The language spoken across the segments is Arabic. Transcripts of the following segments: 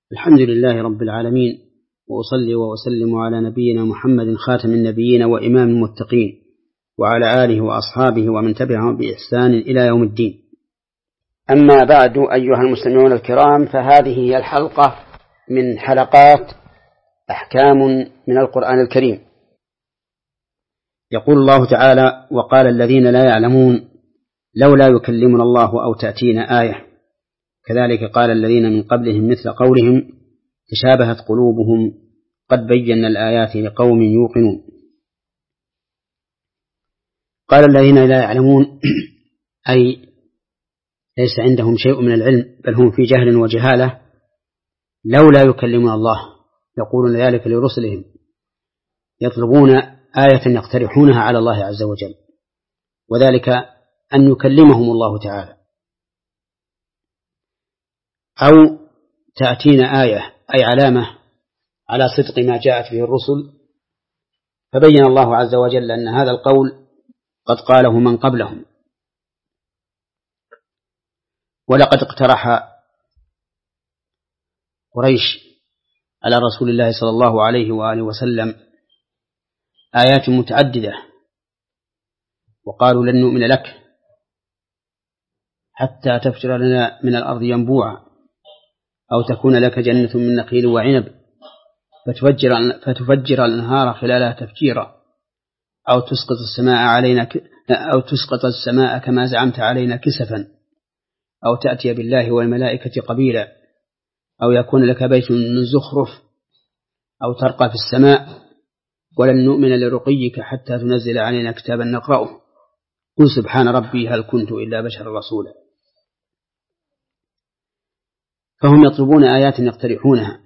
الحمد لله رب العالمين، وأصلي وأسلم على نبينا محمد خاتم النبيين وإمام المتقين، وعلى آله وأصحابه ومن تبعهم بإحسان إلى يوم الدين. أما بعد، أيها المستمعون الكرام، فهذه هي الحلقة من حلقات أحكام من القرآن الكريم. يقول الله تعالى: وقال الذين لا يعلمون لولا يكلمنا الله أو تأتينا آية، كذلك قال الذين من قبلهم مثل قولهم تشابهت قلوبهم قد بينا الآيات لقوم يوقنون. قال الذين لا يعلمون أي ليس عندهم شيء من العلم، بل هم في جهل وجهالة. لولا يكلمنا الله، يقولون ذلك لرسلهم، يطلبون آية يقترحونها على الله عز وجل، وذلك أن يكلمهم الله تعالى، أو تأتينا آية أي علامة على صدق ما جاءت به الرسل. فبين الله عز وجل أن هذا القول قد قاله من قبلهم. ولقد اقترح قريش على رسول الله صلى الله عليه وآله وسلم آيات متعددة، وقالوا لن نؤمن لك حتى تفجر لنا من الأرض ينبوعا، أو تكون لك جنة من نخيل وعنب فتفجر الأنهار خلالها تفجيرا، أو تسقط السماء كما زعمت علينا كسفا، أو تأتي بالله والملائكة قبيلا، أو يكون لك بيت من زخرف، أو ترقى في السماء، ولن نؤمن لرقيك حتى تنزل علينا كتابا نقرأه، قل سبحان ربي هل كنت إلا بشرا رسولا. فهم يطلبون آيات يقترحونها،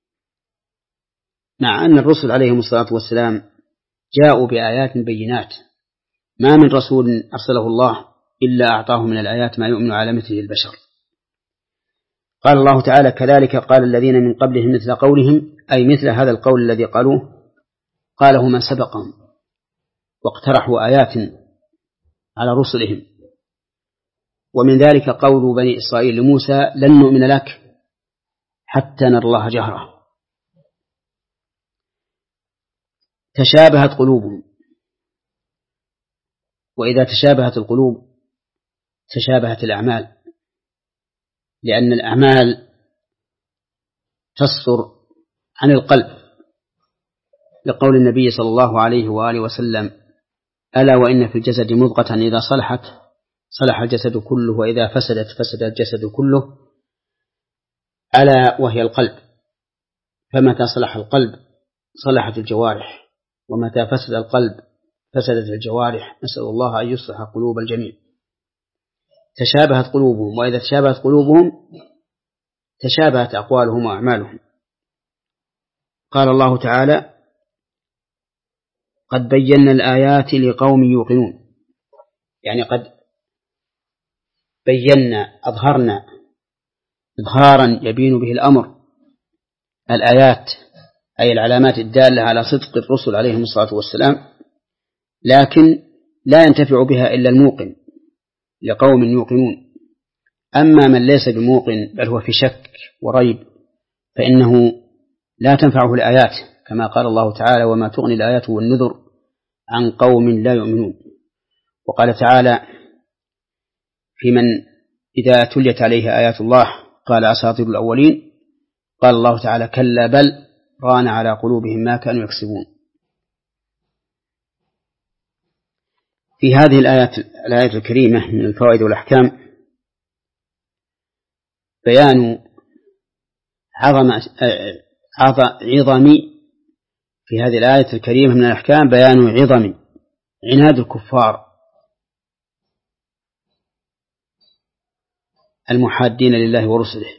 مع أن الرسل عليهم الصلاة والسلام جاءوا بآيات بينات. ما من رسول أرسله الله إلا أعطاه من الآيات ما يؤمن على مثله البشر. قال الله تعالى: كذلك قال الذين من قبلهم مثل قولهم، أي مثل هذا القول الذي قالوه قاله من سبقهم، واقترحوا آيات على رسلهم. ومن ذلك قول بني إسرائيل لموسى: لن نؤمن لك حتى نرى الله جهرة. تشابهت قلوبهم، وإذا تشابهت القلوب تشابهت الأعمال، لأن الأعمال تصدر عن القلب، لقول النبي صلى الله عليه وآله وسلم: ألا وإن في الجسد مضغة إذا صلحت صلح الجسد كله، وإذا فسدت فسد الجسد كله، ألا وهي القلب. فمتى صلح القلب صلحت الجوارح، ومتى فسد القلب فسدت الجوارح. نسأل الله أن يصلح قلوب الجميع. تشابهت قلوبهم، وإذا تشابهت قلوبهم تشابهت أقوالهم وأعمالهم. قال الله تعالى: قد بينا الآيات لقوم يوقنون، يعني قد بينا أظهرنا إظهارا يبين به الأمر الآيات، أي العلامات الدالة على صدق الرسل عليهم الصلاة والسلام، لكن لا ينتفع بها إلا الموقن، لقوم يوقنون. أما من ليس بموقن بل هو في شك وريب فإنه لا تنفعه الآيات، كما قال الله تعالى: وما تغني الآيات والنذر عن قوم لا يؤمنون. وقال تعالى في من إذا تليت عليه آيات الله قال أساطير الأولين، قال الله تعالى: كلا بل ران على قلوبهم ما كانوا يكسبون. في هذه الآيات الكريمة من الفوائد والأحكام بيان عظم في هذه الآية الكريمة من الأحكام بيان عظم عناد الكفار المحادين لله ورسله،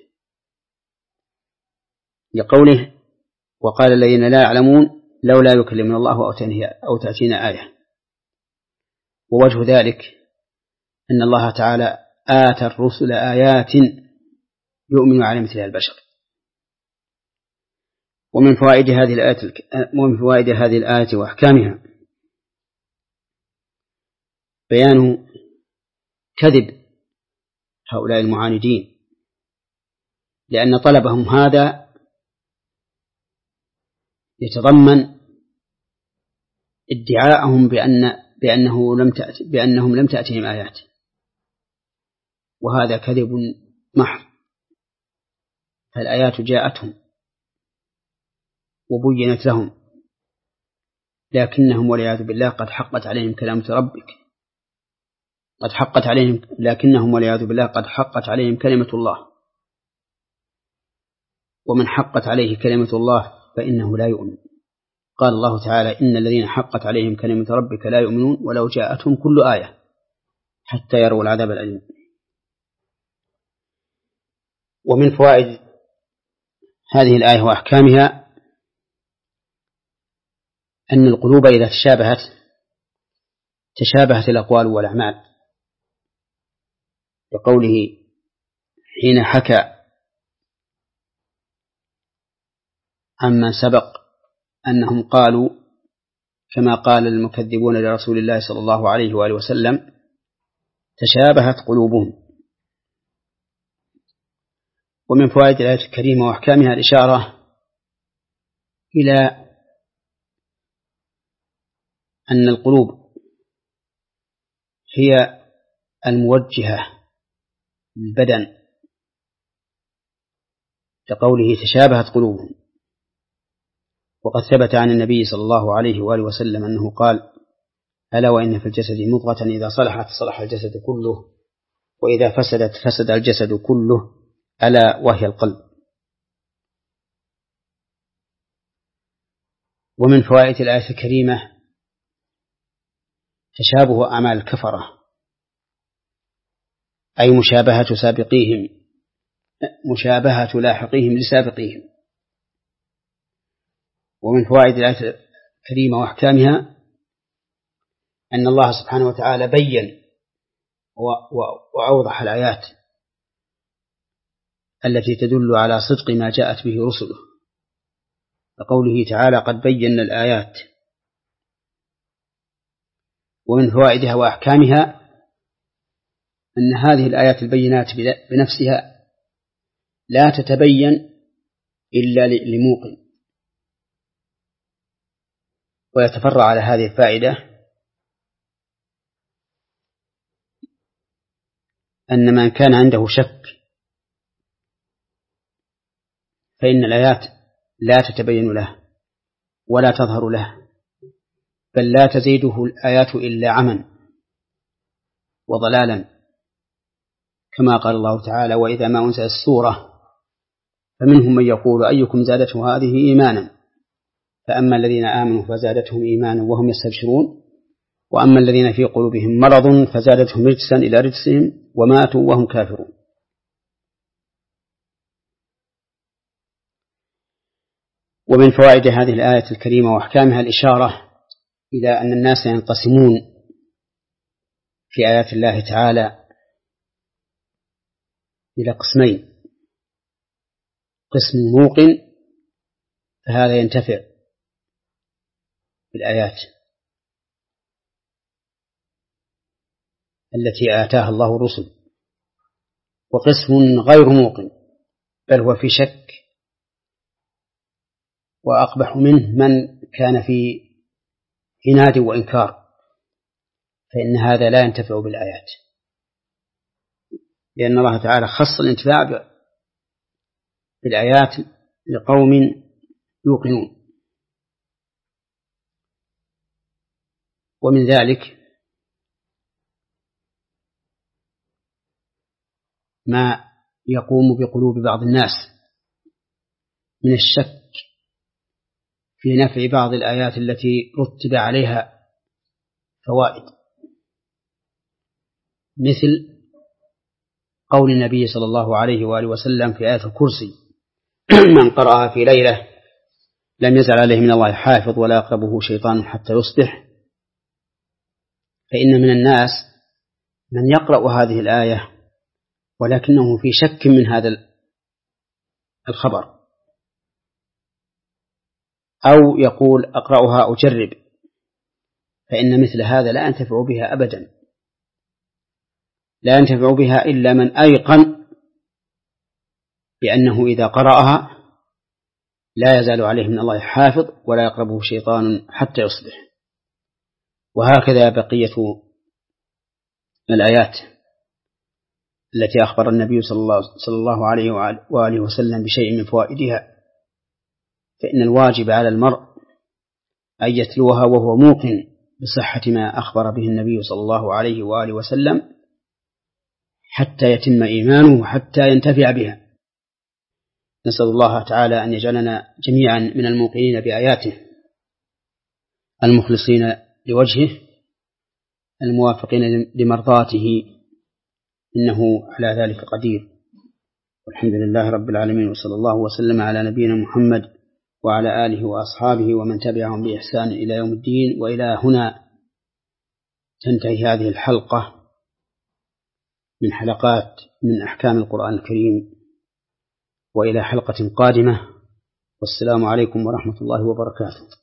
لقوله: وقال الذين لا يعلمون لولا يكلمنا الله أو تأتينا آية. ووجه ذلك أن الله تعالى آتى الرسل آيات يؤمن على مثلها البشر. ومن فوائد هذه الآية وأحكامها بيان كذب هؤلاء المعاندين، لأن طلبهم هذا يتضمن ادعاءهم بأنهم لم تأتهم آيات، وهذا كذب محض. فالآيات جاءتهم وبينت لهم، لكنهم والعياذ بالله قد حقت عليهم كلمة ربك، قد حقت عليهم كلمة الله، ومن حقت عليه كلمة الله فإنه لا يؤمن. قال الله تعالى: إن الذين حقت عليهم كلمة ربك لا يؤمنون ولو جاءتهم كل آية حتى يروا العذاب الأليم. ومن فوائد هذه الآية وأحكامها أن القلوب إذا تشابهت الأقوال والأعمال، بقوله حين حكى عمن سبق أنهم قالوا كما قال المكذبون لرسول الله صلى الله عليه وآله وسلم: تشابهت قلوبهم. ومن فوائد الآية الكريمة وأحكامها الإشارة إلى أن القلوب هي الموجهة للبدن، كقوله تشابهت قلوبهم. وقد ثبت عن النبي صلى الله عليه وآله وسلم أنه قال: ألا وإن في الجسد مضغة إذا صلحت صلح الجسد كله، وإذا فسدت فسد الجسد كله، ألا وهي القلب. ومن فوائد الآية الكريمة تشابه أعمال الكفرة، أي مشابهة لاحقيهم لسابقيهم. ومن فوائد الآية الكريمة وأحكامها أن الله سبحانه وتعالى بين وأوضح الآيات التي تدل على صدق ما جاءت به رسله، كقوله تعالى: قد بينا الآيات. ومن فوائدها وأحكامها أن هذه الآيات البينات بنفسها لا تتبين إلا لموقن. ويتفرع على هذه الفائدة أن من كان عنده شك فإن الآيات لا تتبين له ولا تظهر له، بل لا تزيده الآيات إلا عمى وضلالا، كما قال الله تعالى: وإذا ما أنزلت السورة فمنهم من يقول أيكم زادته هذه إيمانا، فأما الذين آمنوا فزادتهم إيمانا وهم يستبشرون، وأما الذين في قلوبهم مرض فزادتهم رجسا إلى رجسهم وماتوا وهم كافرون. ومن فوائد هذه الآية الكريمة وأحكامها الإشارة إلى أن الناس ينقسمون في آيات الله تعالى إلى قسمين: قسم موقن فهذا ينتفع بالآيات التي آتاها الله الرسل، وقسم غير موقن بل هو في شك، وأقبح منه من كان في عناد وإنكار، فإن هذا لا ينتفع بالآيات، لأن الله تعالى خص الانتفاع بالآيات لقوم يوقنون. ومن ذلك ما يقوم بقلوب بعض الناس من الشك في نفع بعض الآيات التي رتب عليها فوائد، مثل قول النبي صلى الله عليه وآله وسلم في آية الكرسي: من قرأها في ليلة لم يزل عليه من الله حافظ ولا يقربه شيطان حتى يصبح. فإن من الناس من يقرأ هذه الآية ولكنه في شك من هذا الخبر، أو يقول أقرأها أجرب، فإن مثل هذا لا ينتفع بها أبدا، لا ينتفع بها إلا من أيقن بأنه إذا قرأها لا يزال عليه من الله حافظ ولا يقربه شيطان حتى يصبح. وهكذا بقية الآيات التي أخبر النبي صلى الله عليه وآله وسلم بشيء من فوائدها، فإن الواجب على المرء أن يتلوها وهو موقن بصحة ما أخبر به النبي صلى الله عليه وآله وسلم حتى يتم إيمانه وحتى ينتفع بها. نسأل الله تعالى أن يجعلنا جميعا من الموقنين بآياته المخلصين لوجهه الموافقين لمرضاته، إنه على ذلك قدير. والحمد لله رب العالمين، وصلى الله وسلم على نبينا محمد وعلى آله وأصحابه ومن تبعهم بإحسان إلى يوم الدين. وإلى هنا تنتهي هذه الحلقة من حلقات من أحكام القرآن الكريم، وإلى حلقة قادمة، والسلام عليكم ورحمة الله وبركاته.